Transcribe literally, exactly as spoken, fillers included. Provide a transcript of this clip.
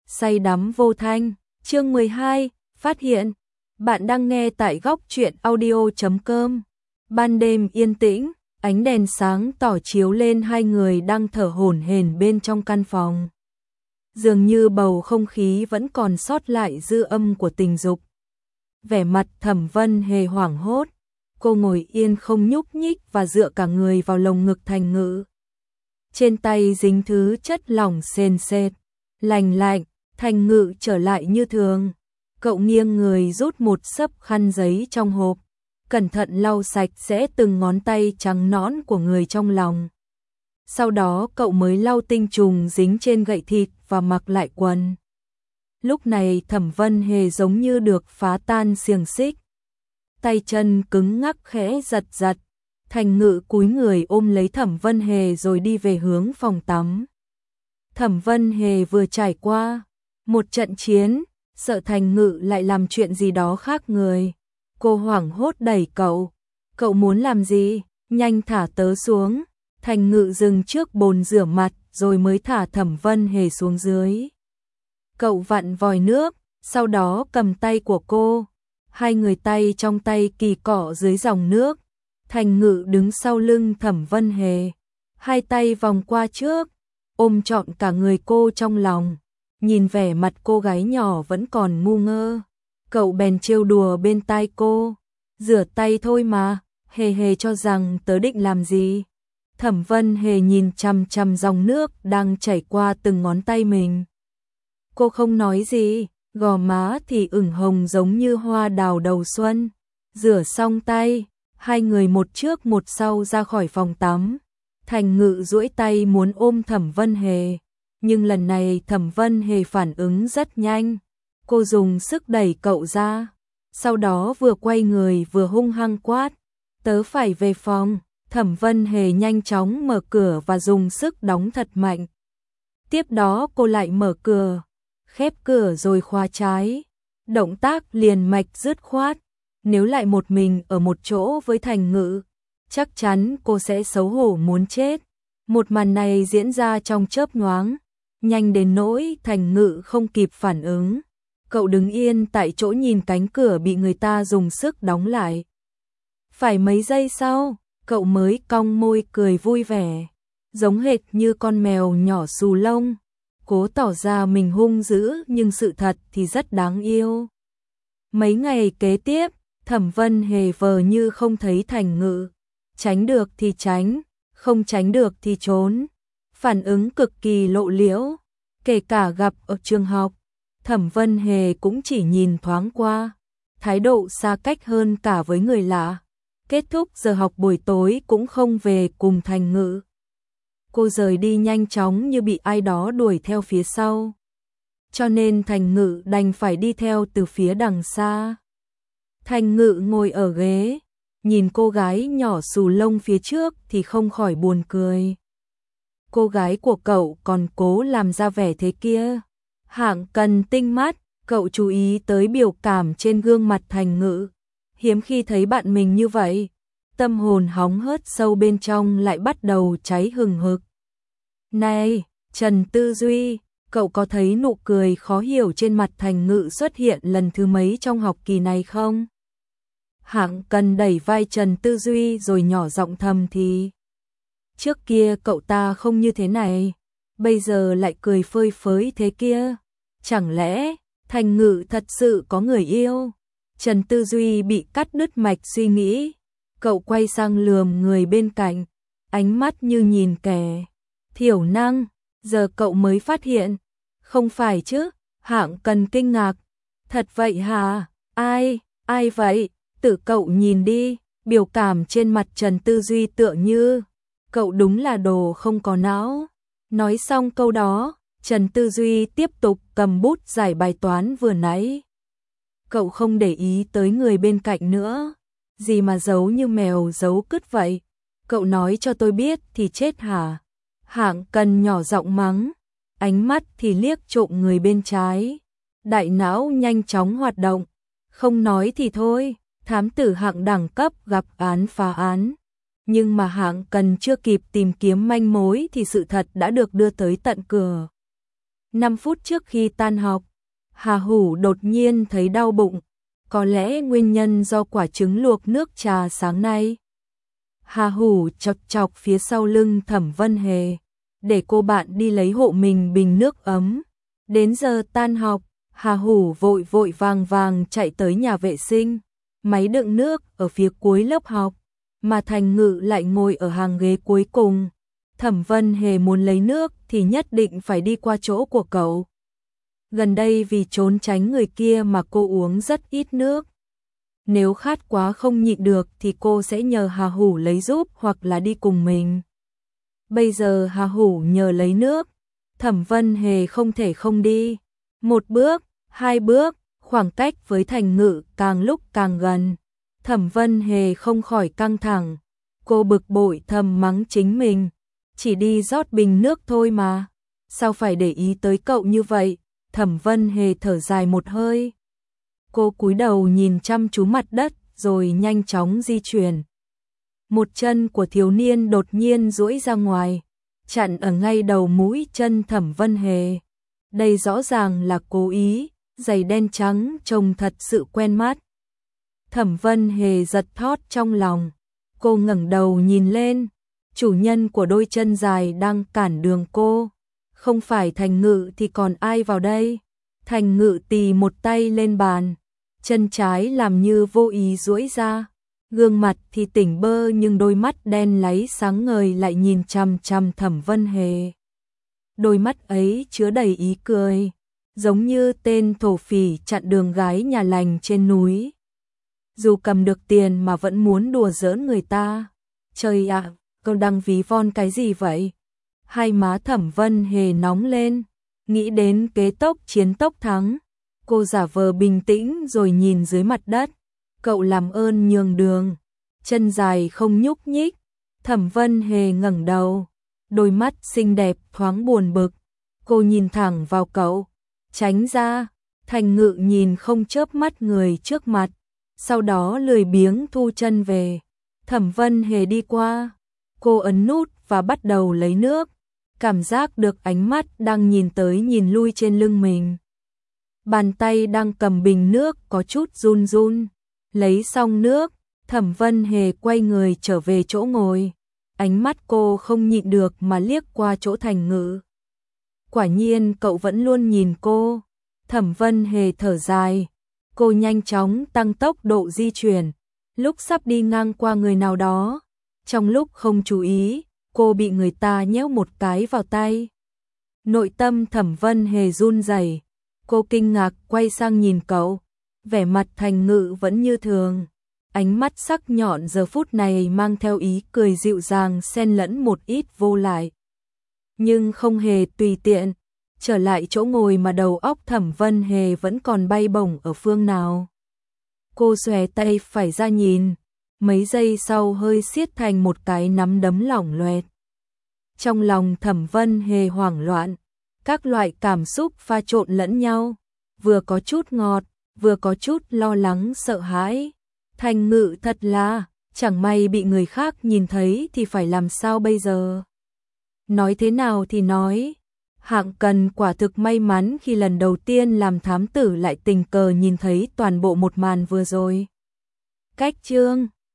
say đắm vô thanh. Chương mười hai, phát hiện. Bạn đang nghe tại góc truyện audio chấm com. Ban đêm yên tĩnh, ánh đèn sáng tỏ chiếu lên hai người đang thở hổn hển bên trong căn phòng. Dường như bầu không khí vẫn còn sót lại dư âm của tình dục. Vẻ mặt Thẩm Vân Hề hoảng hốt, cô ngồi yên không nhúc nhích và dựa cả người vào lồng ngực Thành Ngự. Trên tay dính thứ chất lỏng sền sệt, lành lạnh. Thành Ngự trở lại như thường. Cậu nghiêng người rút một xấp khăn giấy trong hộp, cẩn thận lau sạch sẽ từng ngón tay trắng nõn của người trong lòng. Sau đó cậu mới lau tinh trùng dính trên gậy thịt và mặc lại quần. Lúc này Thẩm Vân Hề giống như được phá tan xiềng xích. Tay chân cứng ngắc khẽ giật giật. Thành Ngự cúi người ôm lấy Thẩm Vân Hề rồi đi về hướng phòng tắm. Thẩm Vân Hề vừa trải qua một trận chiến, sợ Thành Ngự lại làm chuyện gì đó khác người. Cô hoảng hốt đẩy cậu. Cậu muốn làm gì? Nhanh thả tớ xuống. Thành Ngự dừng trước bồn rửa mặt rồi mới thả Thẩm Vân Hề xuống dưới. Cậu vặn vòi nước, sau đó cầm tay của cô. Hai người tay trong tay kỳ cọ dưới dòng nước. Thành Ngự đứng sau lưng Thẩm Vân Hề, hai tay vòng qua trước, ôm trọn cả người cô trong lòng. Nhìn vẻ mặt cô gái nhỏ vẫn còn ngu ngơ, cậu bèn trêu đùa bên tai cô. Rửa tay thôi mà, Hề Hề cho rằng tớ định làm gì? Thẩm Vân Hề nhìn chằm chằm dòng nước đang chảy qua từng ngón tay mình. Cô không nói gì, gò má thì ửng hồng giống như hoa đào đầu xuân. Rửa xong tay, hai người một trước một sau ra khỏi phòng tắm. Thành Ngự duỗi tay muốn ôm Thẩm Vân Hề, nhưng lần này Thẩm Vân Hề phản ứng rất nhanh. Cô dùng sức đẩy cậu ra, sau đó vừa quay người vừa hung hăng quát. Tớ phải về phòng. Thẩm Vân Hề nhanh chóng mở cửa và dùng sức đóng thật mạnh. Tiếp đó cô lại mở cửa, khép cửa rồi khóa trái. Động tác liền mạch dứt khoát. Nếu lại một mình ở một chỗ với Thành Ngự, chắc chắn cô sẽ xấu hổ muốn chết. Một màn này diễn ra trong chớp nhoáng, nhanh đến nỗi Thành Ngự không kịp phản ứng. Cậu đứng yên tại chỗ nhìn cánh cửa bị người ta dùng sức đóng lại. Phải mấy giây sau, cậu mới cong môi cười vui vẻ, giống hệt như con mèo nhỏ xù lông, cố tỏ ra mình hung dữ nhưng sự thật thì rất đáng yêu. Mấy ngày kế tiếp, Thẩm Vân Hề vờ như không thấy Thành Ngự, tránh được thì tránh, không tránh được thì trốn, phản ứng cực kỳ lộ liễu. Kể cả gặp ở trường học, Thẩm Vân Hề cũng chỉ nhìn thoáng qua, thái độ xa cách hơn cả với người lạ. Kết thúc giờ học buổi tối cũng không về cùng Thành Ngự. Cô rời đi nhanh chóng như bị ai đó đuổi theo phía sau, cho nên Thành Ngự đành phải đi theo từ phía đằng xa. Thành Ngự ngồi ở ghế, nhìn cô gái nhỏ xù lông phía trước thì không khỏi buồn cười. Cô gái của cậu còn cố làm ra vẻ thế kia. Hạng Cần tinh mắt, cậu chú ý tới biểu cảm trên gương mặt Thành Ngự. Hiếm khi thấy bạn mình như vậy, tâm hồn hóng hớt sâu bên trong lại bắt đầu cháy hừng hực. Này, Trần Tư Duy, cậu có thấy nụ cười khó hiểu trên mặt Thành Ngự xuất hiện lần thứ mấy trong học kỳ này không? Hạng Cần đẩy vai Trần Tư Duy rồi nhỏ giọng thầm thì. Trước kia cậu ta không như thế này, bây giờ lại cười phơi phới thế kia. Chẳng lẽ Thành Ngự thật sự có người yêu? Trần Tư Duy bị cắt đứt mạch suy nghĩ. Cậu quay sang lườm người bên cạnh, ánh mắt như nhìn kẻ thiểu năng. Giờ cậu mới phát hiện. Không phải chứ? Hạng Cần kinh ngạc. Thật vậy hả? Ai? Ai vậy? Tự cậu nhìn đi. Biểu cảm trên mặt Trần Tư Duy tựa như cậu đúng là đồ không có não. Nói xong câu đó, Trần Tư Duy tiếp tục cầm bút giải bài toán vừa nãy. Cậu không để ý tới người bên cạnh nữa. Gì mà giấu như mèo giấu cứt vậy? Cậu nói cho tôi biết thì chết hả? Hạng Cần nhỏ giọng mắng, ánh mắt thì liếc trộm người bên trái. Đại não nhanh chóng hoạt động. Không nói thì thôi, thám tử hạng đẳng cấp gặp án phá án. Nhưng mà Hạng Cần chưa kịp tìm kiếm manh mối thì sự thật đã được đưa tới tận cửa. năm phút trước khi tan học, Hà Hủ đột nhiên thấy đau bụng, có lẽ nguyên nhân do quả trứng luộc nước trà sáng nay. Hà Hủ chọc chọc phía sau lưng Thẩm Vân Hề, để cô bạn đi lấy hộ mình bình nước ấm. Đến giờ tan học, Hà Hủ vội vội vàng vàng chạy tới nhà vệ sinh, máy đựng nước ở phía cuối lớp học, mà Thành Ngự lại ngồi ở hàng ghế cuối cùng. Thẩm Vân Hề muốn lấy nước thì nhất định phải đi qua chỗ của cậu. Gần đây vì trốn tránh người kia mà cô uống rất ít nước. Nếu khát quá không nhịn được thì cô sẽ nhờ Hà Hủ lấy giúp hoặc là đi cùng mình. Bây giờ Hà Hủ nhờ lấy nước, Thẩm Vân Hề không thể không đi. Một bước, hai bước, khoảng cách với Thành Ngự càng lúc càng gần. Thẩm Vân Hề không khỏi căng thẳng. Cô bực bội thầm mắng chính mình. Chỉ đi rót bình nước thôi mà. Sao phải để ý tới cậu như vậy? Thẩm Vân Hề thở dài một hơi. Cô cúi đầu nhìn chăm chú mặt đất rồi nhanh chóng di chuyển. Một chân của thiếu niên đột nhiên duỗi ra ngoài, chặn ở ngay đầu mũi chân Thẩm Vân Hề. Đây rõ ràng là cố ý, giày đen trắng trông thật sự quen mắt. Thẩm Vân Hề giật thót trong lòng. Cô ngẩng đầu nhìn lên, chủ nhân của đôi chân dài đang cản đường cô. Không phải Thành Ngự thì còn ai vào đây? Thành Ngự tì một tay lên bàn, chân trái làm như vô ý duỗi ra, gương mặt thì tỉnh bơ nhưng đôi mắt đen láy sáng ngời lại nhìn chằm chằm Thẩm Vân Hề. Đôi mắt ấy chứa đầy ý cười, giống như tên thổ phỉ chặn đường gái nhà lành trên núi. Dù cầm được tiền mà vẫn muốn đùa giỡn người ta. Trời ạ, à, cậu đang ví von cái gì vậy? Hai má Thẩm Vân Hề nóng lên, nghĩ đến kế tốc chiến tốc thắng. Cô giả vờ bình tĩnh rồi nhìn dưới mặt đất. Cậu làm ơn nhường đường. Chân dài không nhúc nhích. Thẩm Vân Hề ngẩng đầu, đôi mắt xinh đẹp thoáng buồn bực. Cô nhìn thẳng vào cậu. Tránh ra. Thành Ngự nhìn không chớp mắt người trước mặt, sau đó lười biếng thu chân về. Thẩm Vân Hề đi qua. Cô ấn nút và bắt đầu lấy nước. Cảm giác được ánh mắt đang nhìn tới nhìn lui trên lưng mình. Bàn tay đang cầm bình nước có chút run run. Lấy xong nước, Thẩm Vân Hề quay người trở về chỗ ngồi. Ánh mắt cô không nhịn được mà liếc qua chỗ Thành Ngự. Quả nhiên cậu vẫn luôn nhìn cô. Thẩm Vân Hề thở dài. Cô nhanh chóng tăng tốc độ di chuyển. Lúc sắp đi ngang qua người nào đó, trong lúc không chú ý, cô bị người ta nhéo một cái vào tay. Nội tâm Thẩm Vân Hề run rẩy. Cô kinh ngạc quay sang nhìn cậu. Vẻ mặt Thành Ngự vẫn như thường. Ánh mắt sắc nhọn giờ phút này mang theo ý cười dịu dàng xen lẫn một ít vô lại. Nhưng không hề tùy tiện. Trở lại chỗ ngồi mà đầu óc Thẩm Vân Hề vẫn còn bay bổng ở phương nào. Cô xòe tay phải ra nhìn. Mấy giây sau hơi siết thành một cái nắm đấm lỏng loẹt. Trong lòng Thẩm Vân Hề hoảng loạn. Các loại cảm xúc pha trộn lẫn nhau. Vừa có chút ngọt, vừa có chút lo lắng sợ hãi. Thành Ngự thật là, chẳng may bị người khác nhìn thấy thì phải làm sao bây giờ? Nói thế nào thì nói. Hạng Cần quả thực may mắn khi lần đầu tiên làm thám tử lại tình cờ nhìn thấy toàn bộ một màn vừa rồi. Cách chương